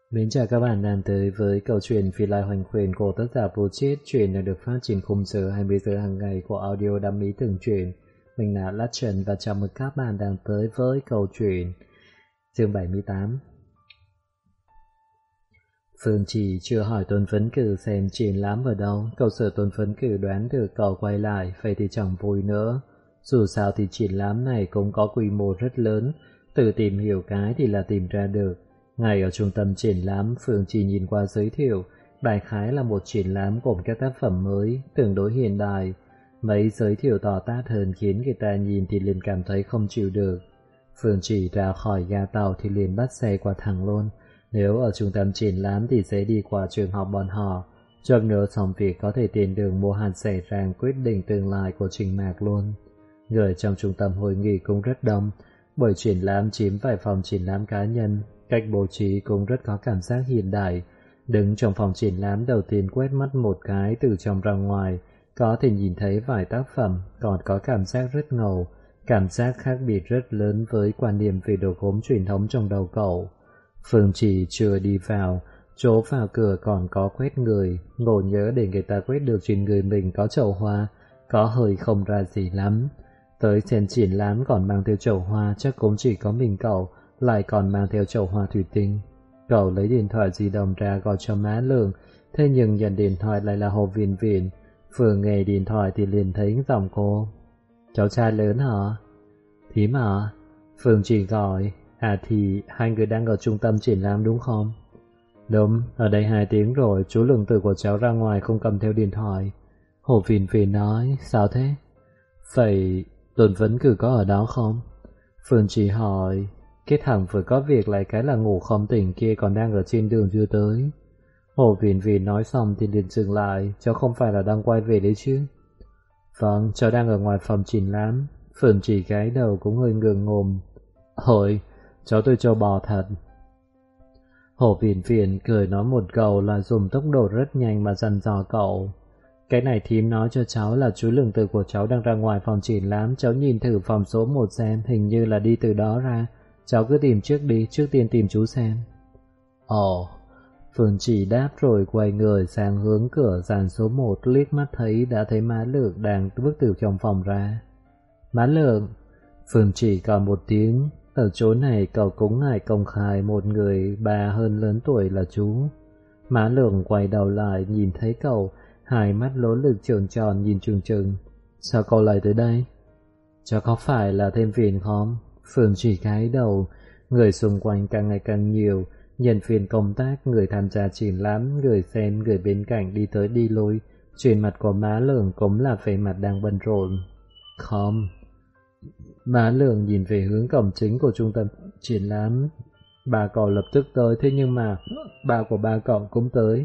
Mến chào các bạn đang tới với câu chuyện Phi Lai Hoành Quyền của tác giả Vô Chết. Chuyện đang được phát trên khung giờ 20 giờ hàng ngày của audio đam mỹ từng truyện. Mình là Lát Trần và chào mừng các bạn đang tới với câu chuyện chương 78. Phương chỉ chưa hỏi Tôn Phấn Cử xem triển lãm ở đâu. Cậu sợ Tôn Phấn Cử đoán được cậu quay lại, vậy thì chẳng vui nữa. Dù sao thì triển lãm này cũng có quy mô rất lớn, tự tìm hiểu cái thì là tìm ra được. Ngay ở trung tâm triển lãm, Phương chỉ nhìn qua giới thiệu, đại khái là một triển lãm gồm các tác phẩm mới, tương đối hiện đại. Mấy giới thiệu to tát hơn khiến người ta nhìn thì liền cảm thấy không chịu được. Phương chỉ ra khỏi ga tàu thì liền bắt xe qua thẳng luôn. Nếu ở trung tâm triển lãm thì sẽ đi qua trường học bọn họ. Chốc nữa xong việc có thể tiền đường mua hạt rẻ ràng quyết định tương lai của Trình Mạc luôn. Người trong trung tâm hội nghị cũng rất đông, bởi triển lãm chiếm vài phòng triển lãm cá nhân. Cách bố trí cũng rất có cảm giác hiện đại. Đứng trong phòng triển lãm đầu tiên quét mắt một cái từ trong ra ngoài, có thể nhìn thấy vài tác phẩm, còn có cảm giác rất ngầu, cảm giác khác biệt rất lớn với quan niệm về đồ gốm truyền thống trong đầu cậu. Phương chỉ chưa đi vào, chỗ vào cửa còn có quét người, ngộ nhớ để người ta quét được trên người mình có chậu hoa, có hơi không ra gì lắm. Tới xem triển lãm còn mang theo chậu hoa chắc cũng chỉ có mình cậu, lại còn mang theo chậu hoa thủy tinh. Cậu lấy điện thoại di động ra gọi cho má Lượng, thế nhưng nhận điện thoại lại là Hồ Viễn Viễn. Vừa nghe điện thoại thì liền thấy giọng cô. Cháu trai lớn hả? Thím hả? Phương chỉ gọi. À thì hai người đang ở trung tâm triển lãm đúng không? Đúng, ở đây 2 tiếng rồi, chú Lượng Tử của cháu ra ngoài không cầm theo điện thoại. Hồ Viễn Viễn nói, sao thế? Vậy Tôn Phấn Cử có ở đó không? Phương chỉ hỏi. Cái thằng vừa có việc lại cái là ngủ không tỉnh kia còn đang ở trên đường chưa tới. Hồ Viễn Viễn nói xong thì liền dừng lại, cháu không phải là đang quay về đấy chứ? Vâng, cháu đang ở ngoài phòng triển lãm. Phương chỉ gái đầu cũng hơi ngượng ngùng. Ôi, cháu tôi trâu bò thật. Hồ Viễn Viễn cười nói một câu là dùng tốc độ rất nhanh mà dằn dò cậu. Cái này thím nói cho cháu là chú Lượng Tử của cháu đang ra ngoài phòng triển lãm, cháu nhìn thử phòng số 1 xem, hình như là đi từ đó ra. Cháu cứ tìm trước đi, trước tiên tìm chú xem. Ồ, Phương chỉ đáp rồi quay người sang hướng cửa dàn số 1, liếc mắt đã thấy má Lượng đang bước từ trong phòng ra. Má Lượng! Phương chỉ còn một tiếng, ở chỗ này cậu cũng ngại công khai một người bà hơn lớn tuổi là chú. Má Lượng quay đầu lại nhìn thấy cậu, hai mắt lố lực tròn tròn nhìn trừng trừng. Sao cậu lại tới đây? Cháu có phải là thêm phiền không? Phương chỉ cái đầu, người xung quanh càng ngày càng nhiều, nhân viên công tác, người tham gia triển lãm, người xem, người bên cạnh đi tới đi lui, trên mặt của má Lượng cũng là vẻ mặt đang bận rộn. Không. Má Lượng nhìn về hướng cổng chính của trung tâm triển lãm. Bà cậu lập tức tới, thế nhưng mà bà của ba cậu cũng tới.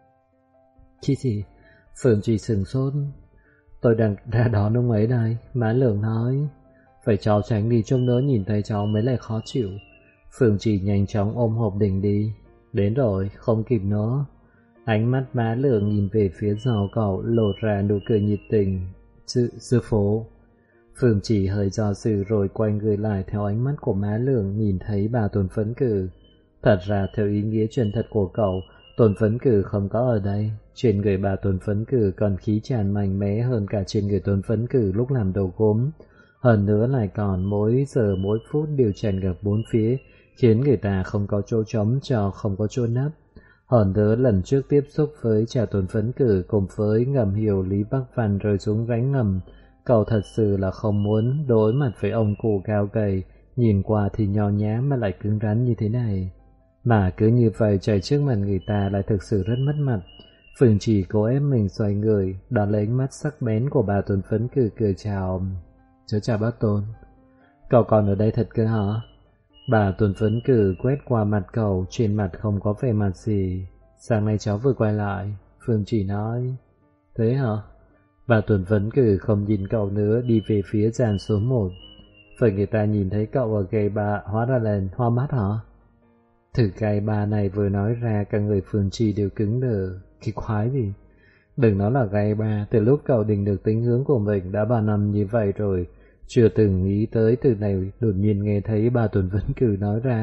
Chi gì? Phương chỉ sửng sốt. Tôi đang ra đón ông ấy đây, má Lượng nói. Phải cháu tránh đi, trông nữa nhìn thấy cháu mới lại khó chịu. Phương chỉ nhanh chóng ôm hộp đỉnh đi. Đến rồi, không kịp nữa. Ánh mắt má Lượng nhìn về phía sau cậu, lộ ra nụ cười nhiệt tình. Sư phụ. Phương chỉ hơi do dự rồi quay người lại theo ánh mắt của má Lượng, nhìn thấy bà Tôn Phấn Cử. Thật ra theo ý nghĩa chân thật của cậu, Tôn Phấn Cử không có ở đây. Trên người bà Tôn Phấn Cử còn khí tràn mạnh mẽ hơn cả trên người Tôn Phấn Cử lúc làm đồ gốm. Hơn nữa lại còn mỗi giờ mỗi phút đều tràn ngập bốn phía, khiến người ta không có chỗ trống cho không có chỗ nấp. Hơn nữa lần trước tiếp xúc với Trà Tôn Phấn Cử cùng với Ngầm Hiểu Lý Bắc Văn rơi xuống rãnh ngầm, cậu thật sự là không muốn đối mặt với ông cụ cao gầy, nhìn qua thì nho nhã mà lại cứng rắn như thế này. Mà cứ như vậy chạy trước mặt người ta lại thực sự rất mất mặt. Phương chỉ cố ép mình xoay người, đón lấy ánh mắt sắc bén của bà Tôn Phấn Cử cười chào. Cháu chào bác Tôn. Cậu còn ở đây thật cơ hả? Bà Tôn Phấn Cử quét qua mặt cậu, trên mặt không có vẻ mặt gì. Sáng nay cháu vừa quay lại. Phương chỉ nói. Thế hả? Bà Tôn Phấn Cử không nhìn cậu nữa, đi về phía dàn số 1. Phải người ta nhìn thấy cậu ở gầy bà hóa ra là hoa mắt hả? Thử cái bà này vừa nói ra cả người Phương chỉ đều cứng đờ. Cái khoái gì? Đừng nói là gai ba, từ lúc cậu định được tính hướng của mình đã 3 năm như vậy rồi, chưa từng nghĩ tới từ này, đột nhiên nghe thấy bà Tuấn Vĩnh Cử nói ra,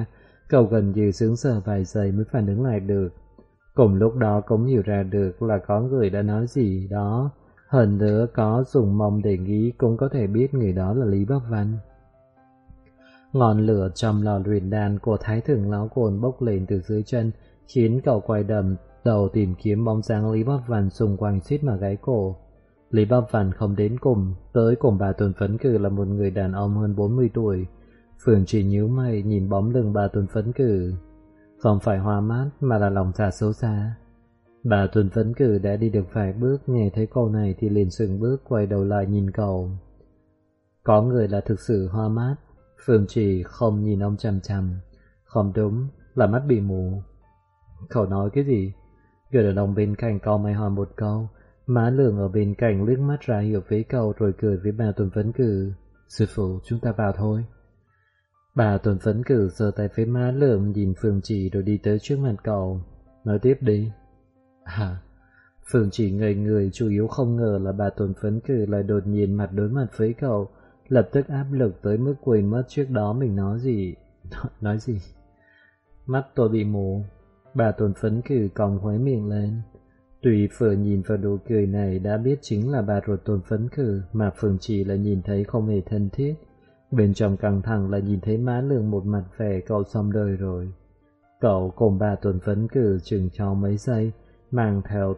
Cậu gần như sững sờ vài giây mới phản ứng lại được. Cùng lúc đó cũng hiểu ra được là có người đã nói gì đó. Hơn nữa có dùng mông để nghĩ cũng có thể biết người đó là Lý Bắc Văn. Ngọn lửa trong lò luyện đan của Thái Thượng Lão Côn bốc lên từ dưới chân, khiến cậu quay đầm đầu tìm kiếm bóng dáng Lý Bắc Văn xung quanh suýt mà gãy cổ. Lý Bắc Văn không đến cùng, tới cùng bà Tuần Phấn Cử là một người đàn ông hơn 40 tuổi. Phượng chỉ nhíu mày nhìn bóng lưng bà Tuần Phấn Cử. Không phải hoa mắt mà là lòng dạ xấu xa. Bà Tuần Phấn Cử đã đi được vài bước, nghe thấy câu này thì liền sững bước quay đầu lại nhìn cậu. Có người là thực sự hoa mắt. Phương Chỉ không nhìn ông chằm chằm. Không đúng, là mắt bị mù. Cậu nói cái gì? Người đàn ông bên cạnh cau mày hỏi một câu. Má Lương ở bên cạnh liếc mắt ra hiểu với cậu rồi cười với bà Tuần Phấn Cử. Sư phụ, chúng ta vào thôi. Bà Tuần Phấn Cử giơ tay với má Lương nhìn Phương Chỉ rồi đi tới trước mặt cậu. Nói tiếp đi. Hả? Phương Chỉ ngây người, chủ yếu không ngờ là bà Tuần Phấn Cử lại đột nhiên mặt đối mặt với cậu, lập tức áp lực tới mức quên mất trước đó mình nói gì. Nói gì? Mắt tôi bị mù. Bà Tuần Phấn Cử cong khóe miệng lên. Tuy vừa nhìn vào nụ cười này đã biết chính là bà ruột Tuần Phấn Cử, mà Phương Chỉ lại nhìn thấy không hề thân thiết. Bên trong căng thẳng là nhìn thấy má Lương một mặt vẻ cậu xong đời rồi. Cậu cùng bà Tuần Phấn Cử chừng cho mấy giây, mang theo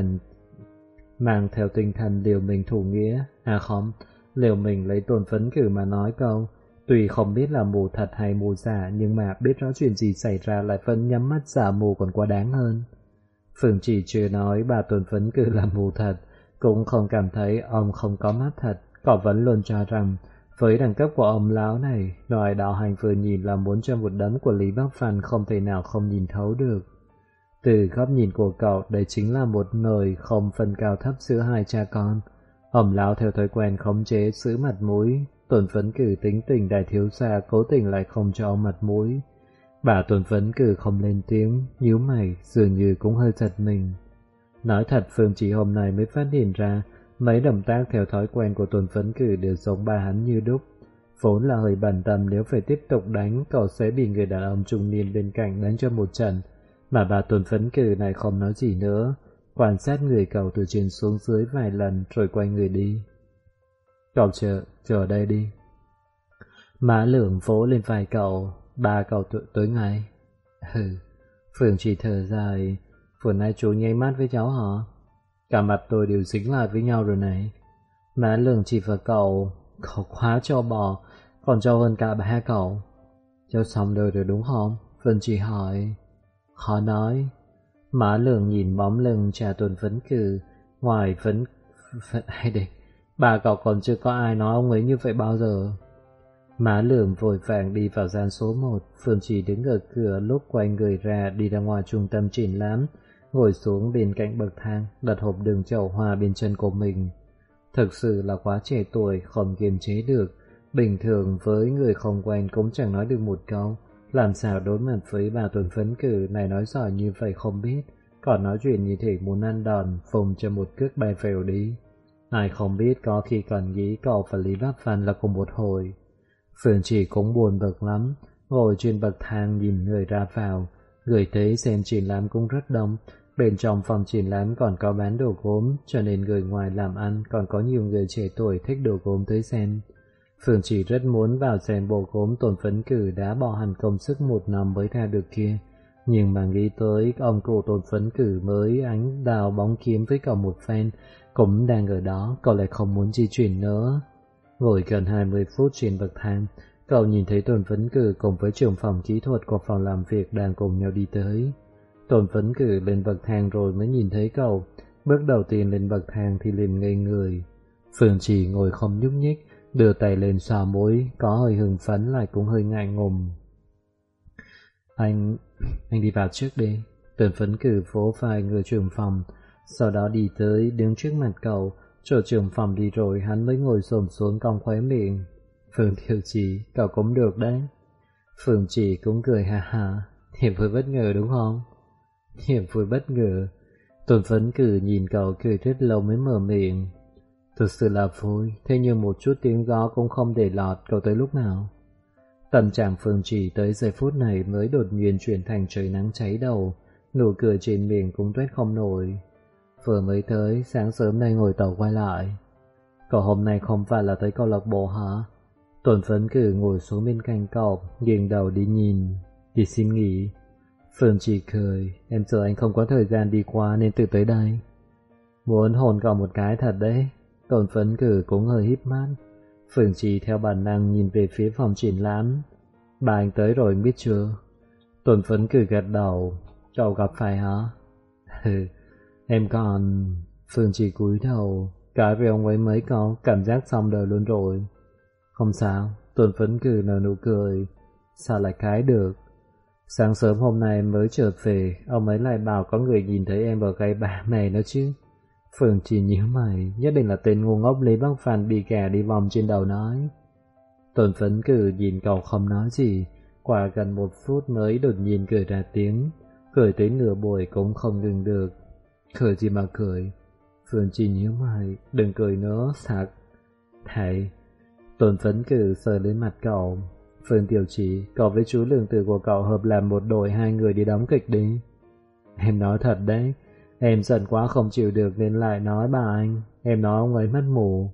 tinh thần liều mình thủ nghĩa. À không, liều mình lấy Tuần Phấn Cử mà nói câu. Tuy không biết là mù thật hay mù giả, nhưng mà biết rõ chuyện gì xảy ra lại vẫn nhắm mắt giả mù còn quá đáng hơn. Phương Chỉ chưa nói bà Tuần Phấn Cử là mù thật, cũng không cảm thấy ông không có mắt thật. Cậu vẫn luôn cho rằng với đẳng cấp của ông lão này, loại đạo hành vừa nhìn là muốn cho một đấm của Lý Bắc Văn không thể nào không nhìn thấu được. Từ góc nhìn của cậu, đây chính là một nơi không phân cao thấp giữa hai cha con. Ông lão theo thói quen khống chế giữ mặt mũi, Tuần Phấn Cử tính tình đại thiếu gia cố tình lại không cho ông mặt mũi. Bà Tuần Phấn Cử không lên tiếng, nhíu mày, dường như cũng hơi giật mình. Nói thật, Phương Chỉ hôm nay mới phát hiện ra mấy động tác theo thói quen của Tuần Phấn Cử đều giống bà hắn như đúc. Vốn là hơi bận tâm nếu phải tiếp tục đánh, cậu sẽ bị người đàn ông trung niên bên cạnh đánh cho một trận. Mà bà Tuần Phấn Cử này không nói gì nữa, quan sát người cậu từ trên xuống dưới vài lần rồi quay người đi. Cậu chờ ở đây đi. Má Lương vỗ lên vai cậu, ba cậu tới ngay. Phương Chỉ thở dài, vừa nãy chú nháy mắt với cháu hả? Cả mặt tôi đều dính lại với nhau rồi này. Má Lương chỉ vào cậu quá cho bò, còn cho hơn cả ba cậu. Cháu xong đời rồi đúng không? Phương Chỉ hỏi. Khó nói. Má Lương nhìn bóng lưng cha Tuần Phấn Cử, ngoài phấn hay địch, bà cậu còn chưa có ai nói ông ấy như vậy bao giờ. Má Lương vội vàng đi vào gian số 1, Phương Chỉ đứng ở cửa lúc quay người ra đi ra ngoài trung tâm triển lãm, ngồi xuống bên cạnh bậc thang, đặt hộp đựng chậu hoa bên chân của mình. Thực sự là quá trẻ tuổi, không kiềm chế được, bình thường với người không quen cũng chẳng nói được một câu. Làm sao đối mặt với bà Tuần Phấn Cử này nói giỏi như vậy không biết, còn nói chuyện như thể muốn ăn đòn, phùng cho một cước bay phèo đi. Ai không biết có khi còn nghĩ cậu và Lý Bắc Văn là cùng một hồi. Phương Chỉ cũng buồn bực lắm, ngồi trên bậc thang nhìn người ra vào, người thấy xem triển lãm cũng rất đông. Bên trong phòng triển lãm còn có bán đồ gốm, cho nên người ngoài làm ăn còn có nhiều người trẻ tuổi thích đồ gốm tới xem. Phương Chỉ rất muốn vào xem bộ gốm Tuần Phấn Cử đã bỏ hẳn công sức một năm mới ra được kia, nhưng mà nghĩ tới ông cụ Tuần Phấn Cử mới ánh đào bóng kiếm với cậu một phen cũng đang ở đó, cậu lại không muốn di chuyển nữa. Ngồi gần 20 phút trên bậc thang, cậu nhìn thấy Tuần Phấn Cử cùng với trưởng phòng kỹ thuật của phòng làm việc đang cùng nhau đi tới. Tuần Phấn Cử lên bậc thang rồi mới nhìn thấy cậu, bước đầu tiên lên bậc thang thì liền ngây người. Phương Chỉ ngồi không nhúc nhích, đưa tay lên xoa mũi, có hơi hưng phấn lại cũng hơi ngại ngùng. Anh đi vào trước đi. Tuần Phấn Cử vỗ vai người trưởng phòng, sau đó đi tới đứng trước mặt cậu. Chỗ trưởng phòng đi rồi hắn mới ngồi xổm xuống cong khóe miệng. Phương Tiểu Chỉ, cậu cũng được đấy. Phương Chỉ cũng cười ha ha. Niềm vui bất ngờ đúng không? Niềm vui bất ngờ. Tuần Phấn Cử nhìn cậu cười rất lâu mới mở miệng. Thực sự là vui, thế nhưng một chút tiếng gió cũng không để lọt, cậu tới lúc nào? Tâm trạng Phương Trì tới giây phút này mới đột nhiên chuyển thành trời nắng cháy đầu, nụ cười trên miệng cũng tuét không nổi. Vừa mới tới, sáng sớm nay ngồi tàu quay lại. Cậu hôm nay không phải là tới câu lạc bộ hả? Tuần Phấn Cử ngồi xuống bên cạnh cậu, nghiêng đầu đi nhìn. Đi xin nghỉ. Phương Trì cười, em sợ anh không có thời gian đi qua nên tự tới đây. Muốn hôn cậu một cái thật đấy. Tuần Phấn Cử cũng hơi híp mắt. Phương Trì theo bản năng nhìn về phía phòng triển lãm. Bà anh tới rồi biết chưa? Tuần Phấn Cử gật đầu. Cậu gặp phải hả? Em còn... Phương Trì cúi đầu. Cái với ông ấy mấy câu, cảm giác xong đời luôn rồi. Không sao, Tuần Phấn Cử nở nụ cười. Sao lại cái được? Sáng sớm hôm nay mới trở về, ông ấy lại bảo có người nhìn thấy em ở cái bảng này nữa chứ. Phương Trì nhíu mày, nhất định là tên ngu ngốc Lý Bắc Phàm bị gà đi vòng trên đầu nói. Tuần Phấn Cử nhìn cậu không nói gì, qua gần 1 phút mới đột nhiên cười ra tiếng, cười tới nửa buổi cũng không ngừng được. Cười gì mà cười? Phương Trì nhíu mày, đừng cười nữa, sặc. Thầy. Tuần Phấn Cử sờ lên mặt cậu. Phương Tiểu Chỉ, cậu với chú Lương Tử của cậu hợp làm một đội 2 người đi đóng kịch đi. Em nói thật đấy, em giận quá không chịu được nên lại nói bà anh. Em nói ông ấy mất mù.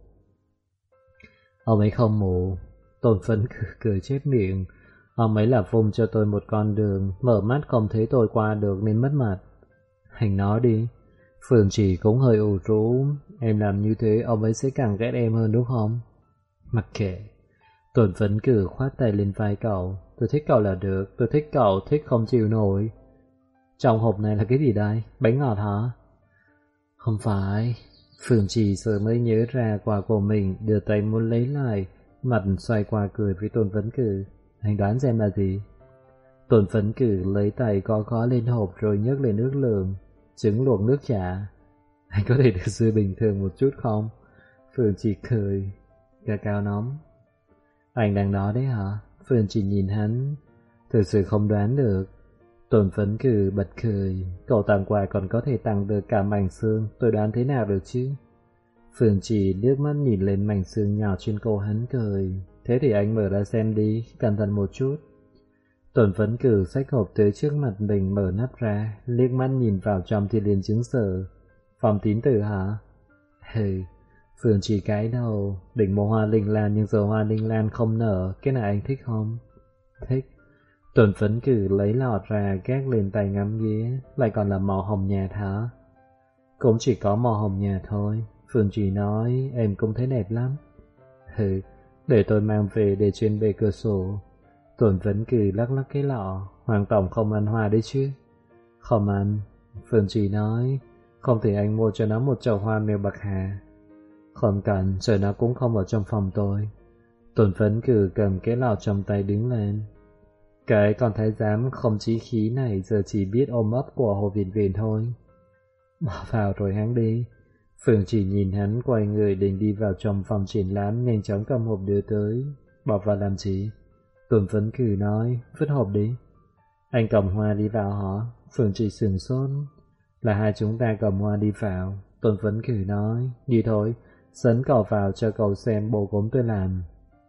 Ông ấy không mù. Tôn Phấn cười chép miệng. Ông ấy là phung cho tôi một con đường, mở mắt không thấy tôi qua được nên mất mặt. Hành nói đi. Phương Chỉ cũng hơi ủ rũ. Em làm như thế ông ấy sẽ càng ghét em hơn đúng không? Mặc kệ. Tôn Phấn Cử khoát tay lên vai cậu. Tôi thích cậu là được, tôi thích cậu, thích không chịu nổi. Trong hộp này là cái gì đây? Bánh ngọt hả? Không phải. Phương Trì giờ mới nhớ ra quà của mình, đưa tay muốn lấy lại, mặt xoay qua cười với Tôn Phấn Cử. Anh đoán xem là gì? Tôn Phấn Cử lấy tay gõ gõ lên hộp rồi nhấc lên ước lượng. Trứng luộc nước chả. Anh có thể được dư bình thường một chút không? Phương Trì cười. Ca cao nóng. Anh đang nói đấy hả? Phương Trì nhìn hắn. Thực sự không đoán được. Tôn Phấn Cử bật cười. Cậu tặng quà còn có thể tặng được cả mảnh xương, tôi đoán thế nào được chứ? Phương Trì liếc mắt nhìn lên mảnh xương nhỏ trên cổ hắn cười. Thế thì anh mở ra xem đi, cẩn thận một chút. Tôn Phấn Cử xách hộp tới trước mặt mình, mở nắp ra, liếc mắt nhìn vào trong thì liền chứng sở. Phòng tín tử hả? Hừ. Phương Trì cái đầu. Định mua hoa linh lan nhưng giờ hoa linh lan không nở. Cái này anh thích không? Thích. Tôn Phấn Cử lấy lọt ra gác lên tay ngắm nghía. Lại còn là màu hồng nhạt hả? Cũng chỉ có màu hồng nhạt thôi. Phương Trì nói. Em cũng thấy đẹp lắm. Hừ. Để tôi mang về để trên bề cửa sổ. Tôn Phấn Cử lắc lắc cái lọ. Hoàng tổng không ăn hoa đấy chứ? Không ăn. Phương Trì nói. Không thể anh mua cho nó một chậu hoa mèo bạc hà. Không cần, rồi nó cũng không ở trong phòng tôi. Tôn Phấn Cử cầm cái lọ trong tay đứng lên. Cái con thái giám không chí khí này giờ chỉ biết ôm ấp của Hồ Viễn Viễn thôi. Bỏ vào rồi hắn đi. Phương Chỉ nhìn hắn quay người định đi vào trong phòng triển lãm, nhanh chóng cầm hộp đưa tới. Bỏ vào làm gì? Tôn Phấn Cử nói, vứt hộp đi. Anh cầm hoa đi vào hả? Phương Chỉ sửng sốt. Là hai chúng ta cầm hoa đi vào. Tôn Phấn Cử nói, đi thôi, dẫn cậu vào cho cậu xem bộ gốm tôi làm.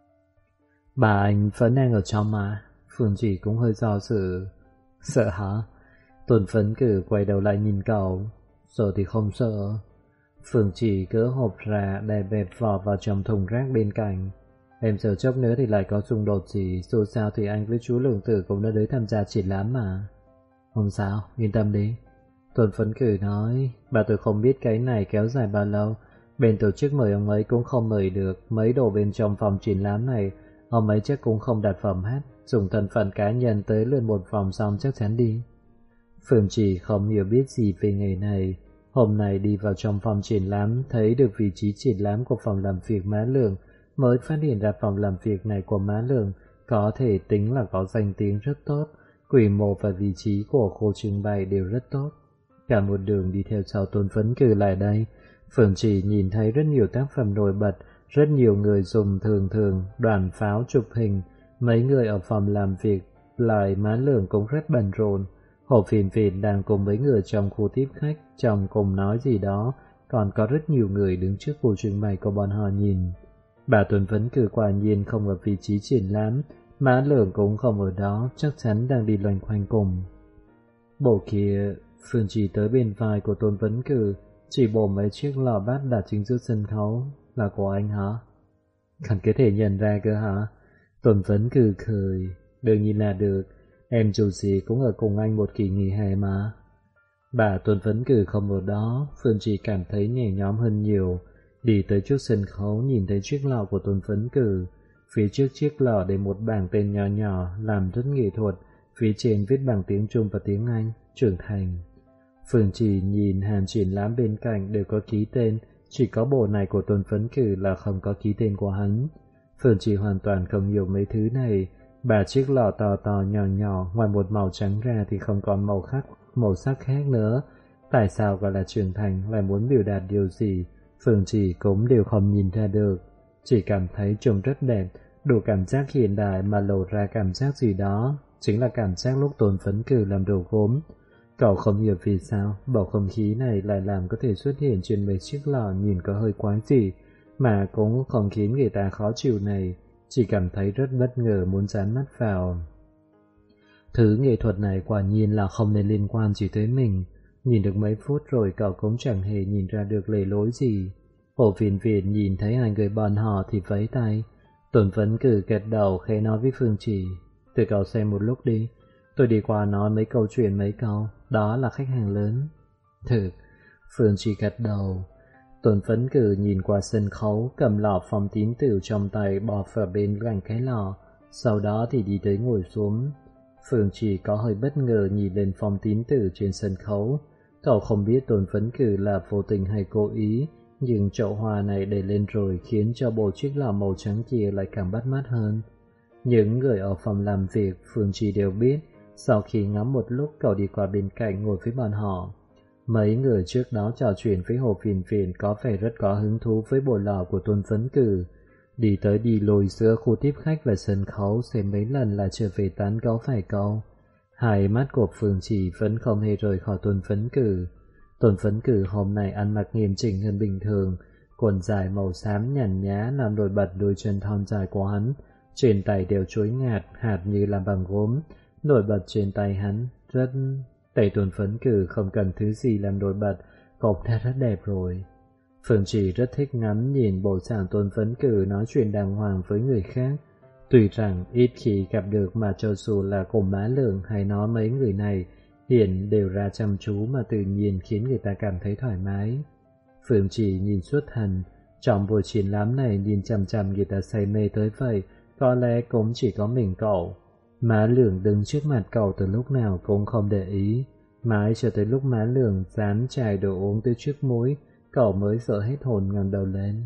Bà anh vẫn đang ở trong mà. Phương Chỉ cũng hơi do dự. Sợ hả? Tôn Phấn Cử quay đầu lại nhìn cậu. Sợ thì không sợ. Phương Chỉ gỡ hộp ra đè bẹp vỏ vào trong thùng rác bên cạnh. Em sợ chốc nữa thì lại có xung đột gì. Dù sao thì anh với chú Lương Tử cũng đã tới tham gia triển lãm mà. Không sao, yên tâm đi. Tôn Phấn Cử nói. Bà tôi không biết cái này kéo dài bao lâu. Bên tổ chức mời ông ấy cũng không mời được. Mấy đồ bên trong phòng triển lãm này ông ấy chắc cũng không đặt phẩm hát. Dùng thân phận cá nhân tới lượn một vòng xong chắc chắn đi. Phương Chỉ không hiểu biết gì về nghề này. Hôm nay đi vào trong phòng triển lãm, thấy được vị trí triển lãm của phòng làm việc Má Lương, mới phát hiện ra phòng làm việc này của Má Lương có thể tính là có danh tiếng rất tốt. Quy mô và vị trí của khu trưng bày đều rất tốt. Cả một đường đi theo sau Tôn Phấn Cử lại đây, Phương Chỉ nhìn thấy rất nhiều tác phẩm nổi bật, rất nhiều người dùng thường đoàn pháo chụp hình. Mấy người ở phòng làm việc lại Má Lương cũng rất bận rộn. Hồ Viễn Viễn đang cùng mấy người trong khu tiếp khách chồng cùng nói gì đó, còn có rất nhiều người đứng trước khu trưng bày của bọn họ nhìn. Bà Tôn Phấn Cử quả nhiên không ở vị trí triển lãm, Mã Lượng cũng không ở đó, chắc chắn đang đi loanh quanh cùng. Bộ kia, Phương Trì tới bên vai của Tôn Vấn Cử, chỉ bộ mấy chiếc lò bát đặt chính giữa sân khấu. Là của anh hả? Còn có thể nhận ra cơ hả? Tôn Vấn Cử cười. Đương nhiên là được, em dù gì cũng ở cùng anh một kỳ nghỉ hè mà. Bà Tôn Vấn Cử không ở đó, Phương Trì cảm thấy nhẹ nhõm hơn nhiều. Đi tới trước sân khấu nhìn thấy chiếc lọ của Tôn Vấn Cử. Phía trước chiếc lọ để một bảng tên nhỏ nhỏ làm rất nghệ thuật, phía trên viết bằng tiếng Trung và tiếng Anh, trưởng thành. Phương Trì nhìn hàng triển lãm bên cạnh đều có ký tên, chỉ có bộ này của Tôn Vấn Cử là không có ký tên của hắn. Phương Trì hoàn toàn không hiểu mấy thứ này, bà chiếc lọ to to nhỏ nhỏ ngoài một màu trắng ra thì không còn màu sắc khác nữa. Tại sao gọi là trưởng thành, lại muốn biểu đạt điều gì, Phương Trì cũng đều không nhìn ra được. Chỉ cảm thấy trông rất đẹp, đủ cảm giác hiện đại mà lộ ra cảm giác gì đó, chính là cảm giác lúc Tôn Vấn Cử làm đồ gốm. Cậu không hiểu vì sao bầu không khí này lại làm có thể xuất hiện trên mấy chiếc lọ nhìn có hơi quái dị, mà cũng không khiến người ta khó chịu này, chỉ cảm thấy rất bất ngờ muốn dán mắt vào. Thứ nghệ thuật này quả nhiên là không nên liên quan chỉ tới mình. Nhìn được mấy phút rồi cậu cũng chẳng hề nhìn ra được lề lối gì. Hồ Phiền Phiền nhìn thấy hai người bọn họ thì vẫy tay. Tôn Vấn Cử gật đầu khẽ nói với Phương Trì, "Tụi cậu xem một lúc đi, tôi đi qua nói mấy câu chuyện mấy câu, đó là khách hàng lớn." "Thực." Phương Trì gật đầu. Tôn Vấn Cử nhìn qua sân khấu, cầm lọ phong tín tử trong tay bỏ vào bên cạnh cái lọ, sau đó thì đi tới ngồi xuống. Phương Trì có hơi bất ngờ nhìn lên phong tín tử trên sân khấu. Cậu không biết Tôn Vấn Cử là vô tình hay cố ý, nhưng chậu hoa này để lên rồi khiến cho bộ chiếc lọ màu trắng kia lại càng bắt mắt hơn. Những người ở phòng làm việc Phương Trì đều biết. Sau khi ngắm một lúc, cậu đi qua bên cạnh ngồi với bọn họ. Mấy người trước đó trò chuyện với Hồ Phiền Phiền có vẻ rất có hứng thú với bộ lò của Tôn Vấn Cử. Đi tới đi lùi giữa khu tiếp khách và sân khấu xem mấy lần là trở về tán gẫu vài câu. Hai mắt của Phương Trì vẫn không hề rời khỏi Tôn Vấn Cử. Tôn Vấn Cử hôm nay ăn mặc nghiêm chỉnh hơn bình thường, quần dài màu xám nhàn nhã làm nổi bật đôi chân thon dài của hắn, trên tay đều chuối ngạt hạt như làm bằng gốm, nổi bật trên tay hắn rất... Tay Tôn Vấn Cử không cần thứ gì làm nổi bật, cũng đã rất đẹp rồi. Phương Trì rất thích ngắm nhìn bộ dạng Tôn Vấn Cử nói chuyện đàng hoàng với người khác. Tuy rằng ít khi gặp được, mà cho dù là cùng Má Lượng hay nói mấy người này hiện đều ra chăm chú mà tự nhiên khiến người ta cảm thấy thoải mái. Phương Trì nhìn suốt hành, trong buổi triển lãm này nhìn chằm chằm người ta say mê tới vậy, có lẽ cũng chỉ có mình cậu. Má Lượng đứng trước mặt cậu từ lúc nào cũng không để ý, mãi cho tới lúc Má Lượng dán chai đồ uống tới trước mũi, cậu mới sợ hết hồn ngẩng đầu lên.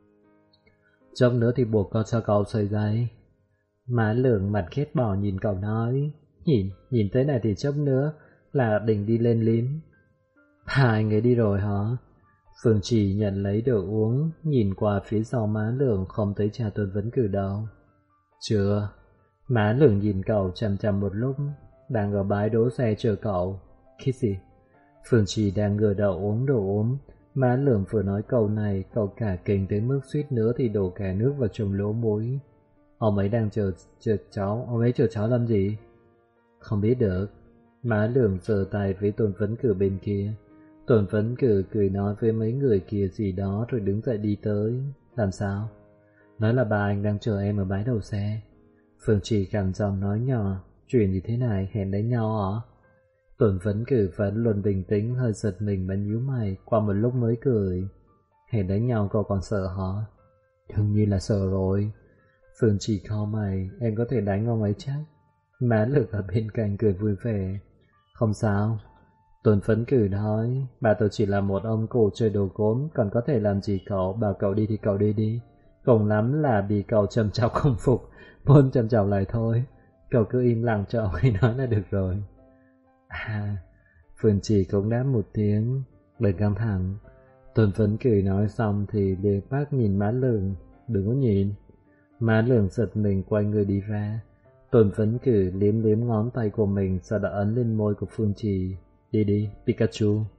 "Chốc nữa thì buộc con cho cậu sợi dây." Má Lượng mặt ghét bỏ nhìn cậu nói, Nhìn tới này thì chốc nữa là định đi lên lín." "Hai người đi rồi hả?" Phương Trì nhận lấy đồ uống, nhìn qua phía sau Má Lượng không thấy cha Tôn Vấn Cử đâu. "Chưa." Má Lượng nhìn cậu chằm chằm một lúc, "Đang ở bãi đỗ xe chờ cậu." "Cái gì?" Phương Trì đang ngửa đầu uống đồ uống. Má Lượng vừa nói câu này, cậu cả kinh tới mức suýt nữa thì đổ cả nước vào trong lỗ mũi. "Ông ấy đang chờ cháu, ông ấy chờ cháu làm gì?" "Không biết được." Má Lượng giơ tay với Tôn Vấn Cử bên kia. Tôn Vấn Cử cười nói với mấy người kia gì đó rồi đứng dậy đi tới. "Làm sao?" "Nói là bà anh đang chờ em ở bãi đậu xe." Phương Trì gằn giọng nói nhỏ, "Chuyện gì thế này, hẹn đánh nhau hả?" Tôn Vấn Cử vẫn luôn bình tĩnh, hơi giật mình mà nhíu mày, qua một lúc mới cười. "Hẹn đánh nhau cậu còn sợ hả?" "Đương nhiên là sợ rồi." Phương Trì cau mày, "Em có thể đánh ông ấy chắc?" Má Lực ở bên cạnh cười vui vẻ, "Không sao." Tôn Vấn Cử nói, "Bà tôi chỉ là một ông cụ chơi đồ gốm, còn có thể làm gì cậu, bảo cậu đi thì cậu đi đi. Cùng lắm là bị cậu trầm trọc không phục, muốn trầm trọc lại thôi. Cậu cứ im lặng cho ông ấy nói là được rồi." "À." Phương Trì cũng đáp một tiếng, "Đừng căng thẳng." Tôn Vấn Cử nói xong thì liếc mắt nhìn Má Lượng, "Đừng có nhìn." Má Lượng giật mình quay người đi ra. Tôn Vấn Cử liếm liếm ngón tay của mình, sau đó ấn lên môi của Phương Trì, "Đi đi, Pikachu."